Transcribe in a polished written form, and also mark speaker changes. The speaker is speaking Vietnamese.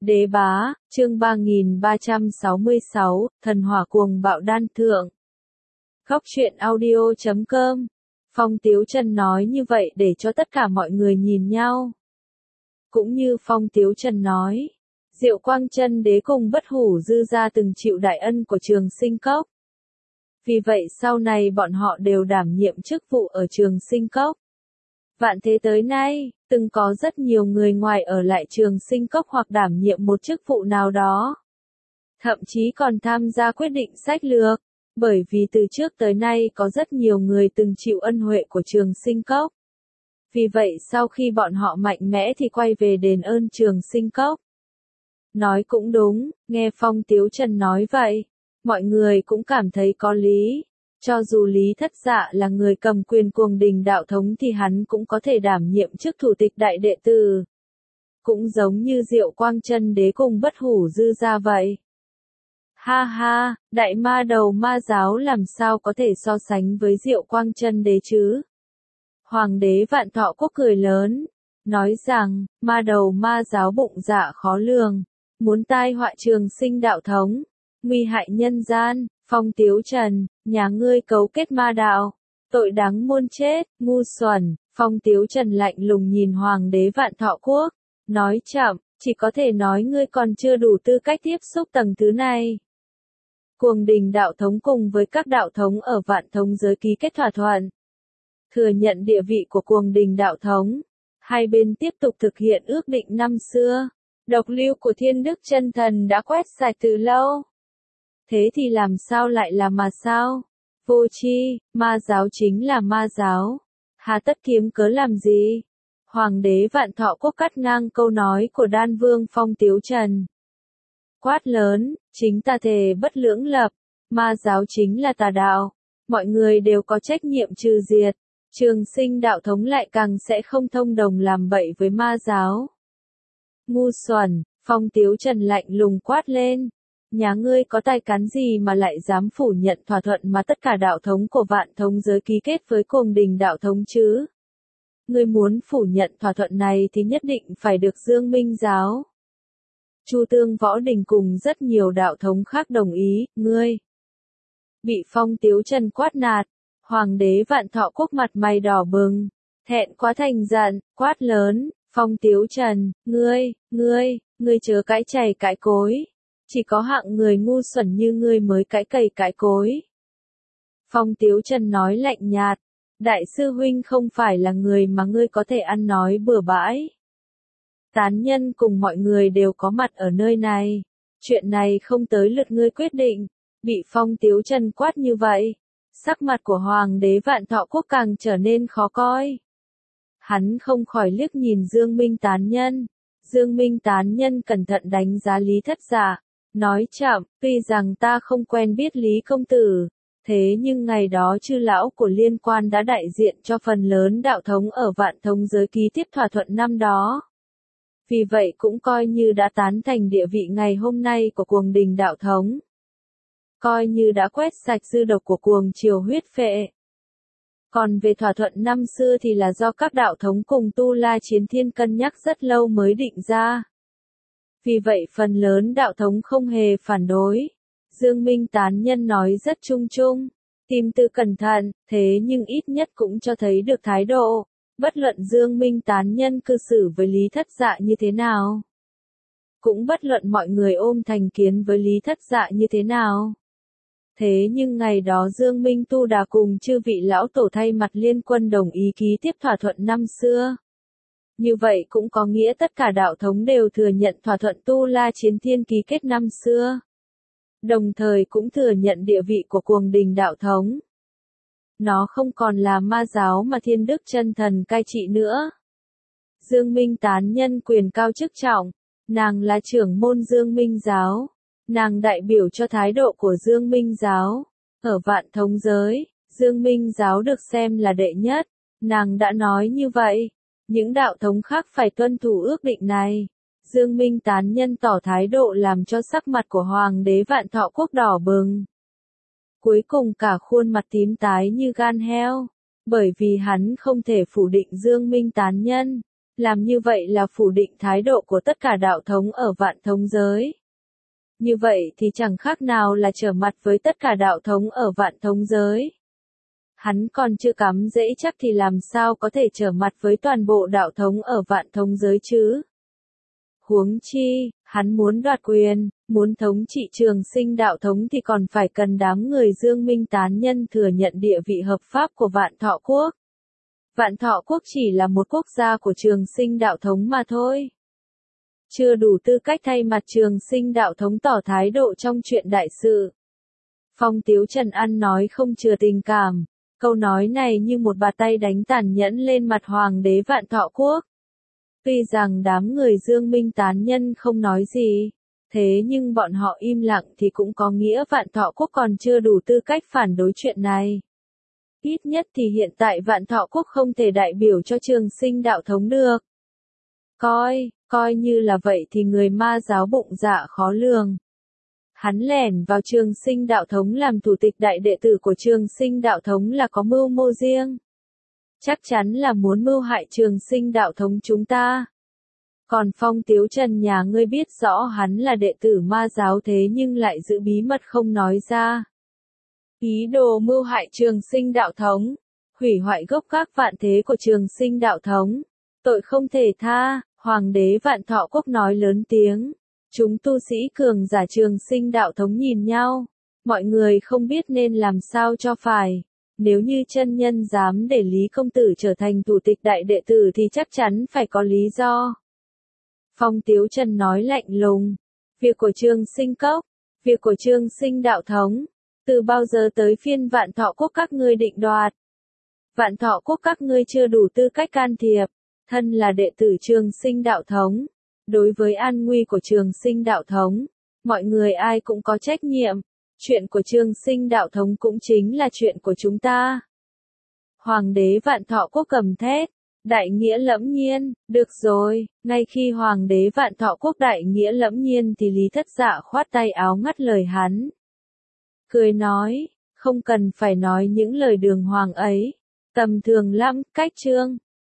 Speaker 1: Đế bá, chương 3366, thần hỏa cuồng bạo đan thượng. Góc truyện audio.com. Phong Tiếu Trần nói như vậy để cho tất cả mọi người nhìn nhau. Cũng như Phong Tiếu Trần nói, Diệu Quang Chân Đế cùng Bất Hủ Dư Gia từng chịu đại ân của Trường Sinh Cốc. Vì vậy sau này bọn họ đều đảm nhiệm chức vụ ở Trường Sinh Cốc. Vạn thế tới nay, từng có rất nhiều người ngoài ở lại Trường Sinh Cốc hoặc đảm nhiệm một chức vụ nào đó. Thậm chí còn tham gia quyết định sách lược, bởi vì từ trước tới nay có rất nhiều người từng chịu ân huệ của Trường Sinh Cốc. Vì vậy sau khi bọn họ mạnh mẽ thì quay về đền ơn Trường Sinh Cốc. Nói cũng đúng, nghe Phong Tiếu Trần nói vậy, mọi người cũng cảm thấy có lý. Cho dù Lý Thất Dạ là người cầm quyền Cuồng Đình đạo thống thì hắn cũng có thể đảm nhiệm chức thủ tịch đại đệ tử. Cũng giống như Diệu Quang Chân Đế cùng Bất Hủ Dư Gia vậy. Ha ha, đại ma đầu ma giáo làm sao có thể so sánh với Diệu Quang Chân Đế chứ? Hoàng đế Vạn Thọ Quốc cười lớn, nói rằng, ma đầu ma giáo bụng dạ khó lường, muốn tai họa Trường Sinh đạo thống, nguy hại nhân gian. Phong Tiếu Trần, nhà ngươi cấu kết ma đạo, tội đáng muôn chết, ngu xuẩn. Phong Tiếu Trần lạnh lùng nhìn Hoàng đế Vạn Thọ Quốc, nói chậm, chỉ có thể nói ngươi còn chưa đủ tư cách tiếp xúc tầng thứ này. Cuồng Đình đạo thống cùng với các đạo thống ở Vạn Thống giới ký kết thỏa thuận, thừa nhận địa vị của Cuồng Đình đạo thống, hai bên tiếp tục thực hiện ước định năm xưa. Độc lưu của Thiên Đức Chân Thần đã quét sạch từ lâu. Thế thì làm sao lại là mà sao? Vô tri, ma giáo chính là ma giáo. Hà tất kiếm cớ làm gì? Hoàng đế Vạn Thọ Quốc cắt ngang câu nói của Đan Vương Phong Tiếu Trần. Quát lớn, chính ta thề bất lưỡng lập, ma giáo chính là tà đạo. Mọi người đều có trách nhiệm trừ diệt. Trường Sinh đạo thống lại càng sẽ không thông đồng làm bậy với ma giáo. Ngu xuẩn, Phong Tiếu Trần lạnh lùng quát lên. Nhà ngươi có tài cán gì mà lại dám phủ nhận thỏa thuận mà tất cả đạo thống của Vạn Thống giới ký kết với Cuồng Đình đạo thống chứ? Ngươi muốn phủ nhận thỏa thuận này thì nhất định phải được Dương Minh giáo, Chu Tương Võ Đình cùng rất nhiều đạo thống khác đồng ý. Ngươi bị Phong Tiếu Trần quát nạt, Hoàng đế Vạn Thọ Quốc mặt mày đỏ bừng, thẹn quá thành giận, quát lớn, Phong Tiếu Trần, ngươi chớ cãi chày cãi cối. Chỉ có hạng người ngu xuẩn như ngươi mới cãi cày cãi cối. Phong Tiếu Trần nói lạnh nhạt, đại sư huynh không phải là người mà ngươi có thể ăn nói bừa bãi. Tán nhân cùng mọi người đều có mặt ở nơi này. Chuyện này không tới lượt ngươi quyết định. Bị Phong Tiếu Trần quát như vậy, sắc mặt của Hoàng đế Vạn Thọ Quốc càng trở nên khó coi. Hắn không khỏi liếc nhìn Dương Minh tán nhân. Dương Minh tán nhân cẩn thận đánh giá Lý Thất Dạ. Nói chậm, tuy rằng ta không quen biết Lý công tử, thế nhưng ngày đó chư lão của liên quan đã đại diện cho phần lớn đạo thống ở Vạn Thống giới ký tiếp thỏa thuận năm đó. Vì vậy cũng coi như đã tán thành địa vị ngày hôm nay của Cuồng Đình đạo thống. Coi như đã quét sạch dư độc của cuồng triều huyết phệ. Còn về thỏa thuận năm xưa thì là do các đạo thống cùng Tu La Chiến Thiên cân nhắc rất lâu mới định ra. Vì vậy phần lớn đạo thống không hề phản đối. Dương Minh tán nhân nói rất chung chung, tìm từ cẩn thận, thế nhưng ít nhất cũng cho thấy được thái độ. Bất luận Dương Minh tán nhân cư xử với Lý Thất Dạ như thế nào. Cũng bất luận mọi người ôm thành kiến với Lý Thất Dạ như thế nào. Thế nhưng ngày đó Dương Minh Tu Đà cùng chư vị lão tổ thay mặt liên quân đồng ý ký tiếp thỏa thuận năm xưa. Như vậy cũng có nghĩa tất cả đạo thống đều thừa nhận thỏa thuận Tu La Chiến Thiên ký kết năm xưa. Đồng thời cũng thừa nhận địa vị của Cuồng Đình đạo thống. Nó không còn là ma giáo mà Thiên Đức Chân Thần cai trị nữa. Dương Minh tán nhân quyền cao chức trọng, nàng là trưởng môn Dương Minh giáo. Nàng đại biểu cho thái độ của Dương Minh giáo. Ở Vạn Thống giới, Dương Minh giáo được xem là đệ nhất. Nàng đã nói như vậy. Những đạo thống khác phải tuân thủ ước định này. Dương Minh tán nhân tỏ thái độ làm cho sắc mặt của Hoàng đế Vạn Thọ Quốc đỏ bừng. Cuối cùng cả khuôn mặt tím tái như gan heo. Bởi vì hắn không thể phủ định Dương Minh tán nhân. Làm như vậy là phủ định thái độ của tất cả đạo thống ở vạn thống giới. Như vậy thì chẳng khác nào là trở mặt với tất cả đạo thống ở vạn thống giới. Hắn còn chưa cắm rễ chắc thì làm sao có thể trở mặt với toàn bộ đạo thống ở vạn thống giới chứ? Huống chi, hắn muốn đoạt quyền, muốn thống trị Trường Sinh đạo thống thì còn phải cần đám người Dương Minh tán nhân thừa nhận địa vị hợp pháp của Vạn Thọ Quốc. Vạn Thọ Quốc chỉ là một quốc gia của Trường Sinh đạo thống mà thôi. Chưa đủ tư cách thay mặt Trường Sinh đạo thống tỏ thái độ trong chuyện đại sự. Phong Tiếu Trần ăn nói không chừa tình cảm, câu nói này như một bàn tay đánh tàn nhẫn lên mặt Hoàng đế Vạn Thọ Quốc. Tuy rằng đám người Dương Minh tán nhân không nói gì, thế nhưng bọn họ im lặng thì cũng có nghĩa Vạn Thọ Quốc còn chưa đủ tư cách phản đối chuyện này. Ít nhất thì hiện tại Vạn Thọ Quốc không thể đại biểu cho Trường Sinh đạo thống được. Coi như là vậy thì người ma giáo bụng dạ khó lường. Hắn lẻn vào Trường Sinh đạo thống làm thủ tịch đại đệ tử của Trường Sinh đạo thống là có mưu mô riêng. Chắc chắn là muốn mưu hại Trường Sinh đạo thống chúng ta. Còn Phong Tiếu Trần nhà ngươi biết rõ hắn là đệ tử ma giáo thế nhưng lại giữ bí mật không nói ra. Ý đồ mưu hại Trường Sinh đạo thống, hủy hoại gốc gác vạn thế của Trường Sinh đạo thống, tội không thể tha. Hoàng đế Vạn Thọ Quốc nói lớn tiếng. Chúng tu sĩ cường giả Trường Sinh đạo thống nhìn nhau, mọi người không biết nên làm sao cho phải. Nếu như chân nhân dám để Lý công tử trở thành thủ tịch đại đệ tử thì chắc chắn phải có lý do. Phong Tiếu Trần nói lạnh lùng, việc của Trường Sinh cốc, việc của Trường Sinh đạo thống, từ bao giờ tới phiên Vạn Thọ Quốc các ngươi định đoạt. Vạn Thọ Quốc các ngươi chưa đủ tư cách can thiệp, thân là đệ tử Trường Sinh đạo thống. Đối với an nguy của Trường Sinh đạo thống, mọi người ai cũng có trách nhiệm. Chuyện của Trường Sinh đạo thống cũng chính là chuyện của chúng ta. Hoàng đế Vạn Thọ Quốc gầm thét, đại nghĩa lẫm nhiên, được rồi. Ngay khi Hoàng đế Vạn Thọ Quốc đại nghĩa lẫm nhiên thì Lý Thất Dạ khoát tay áo ngắt lời hắn. Cười nói, không cần phải nói những lời đường hoàng ấy. Tầm thường lắm, cách chương.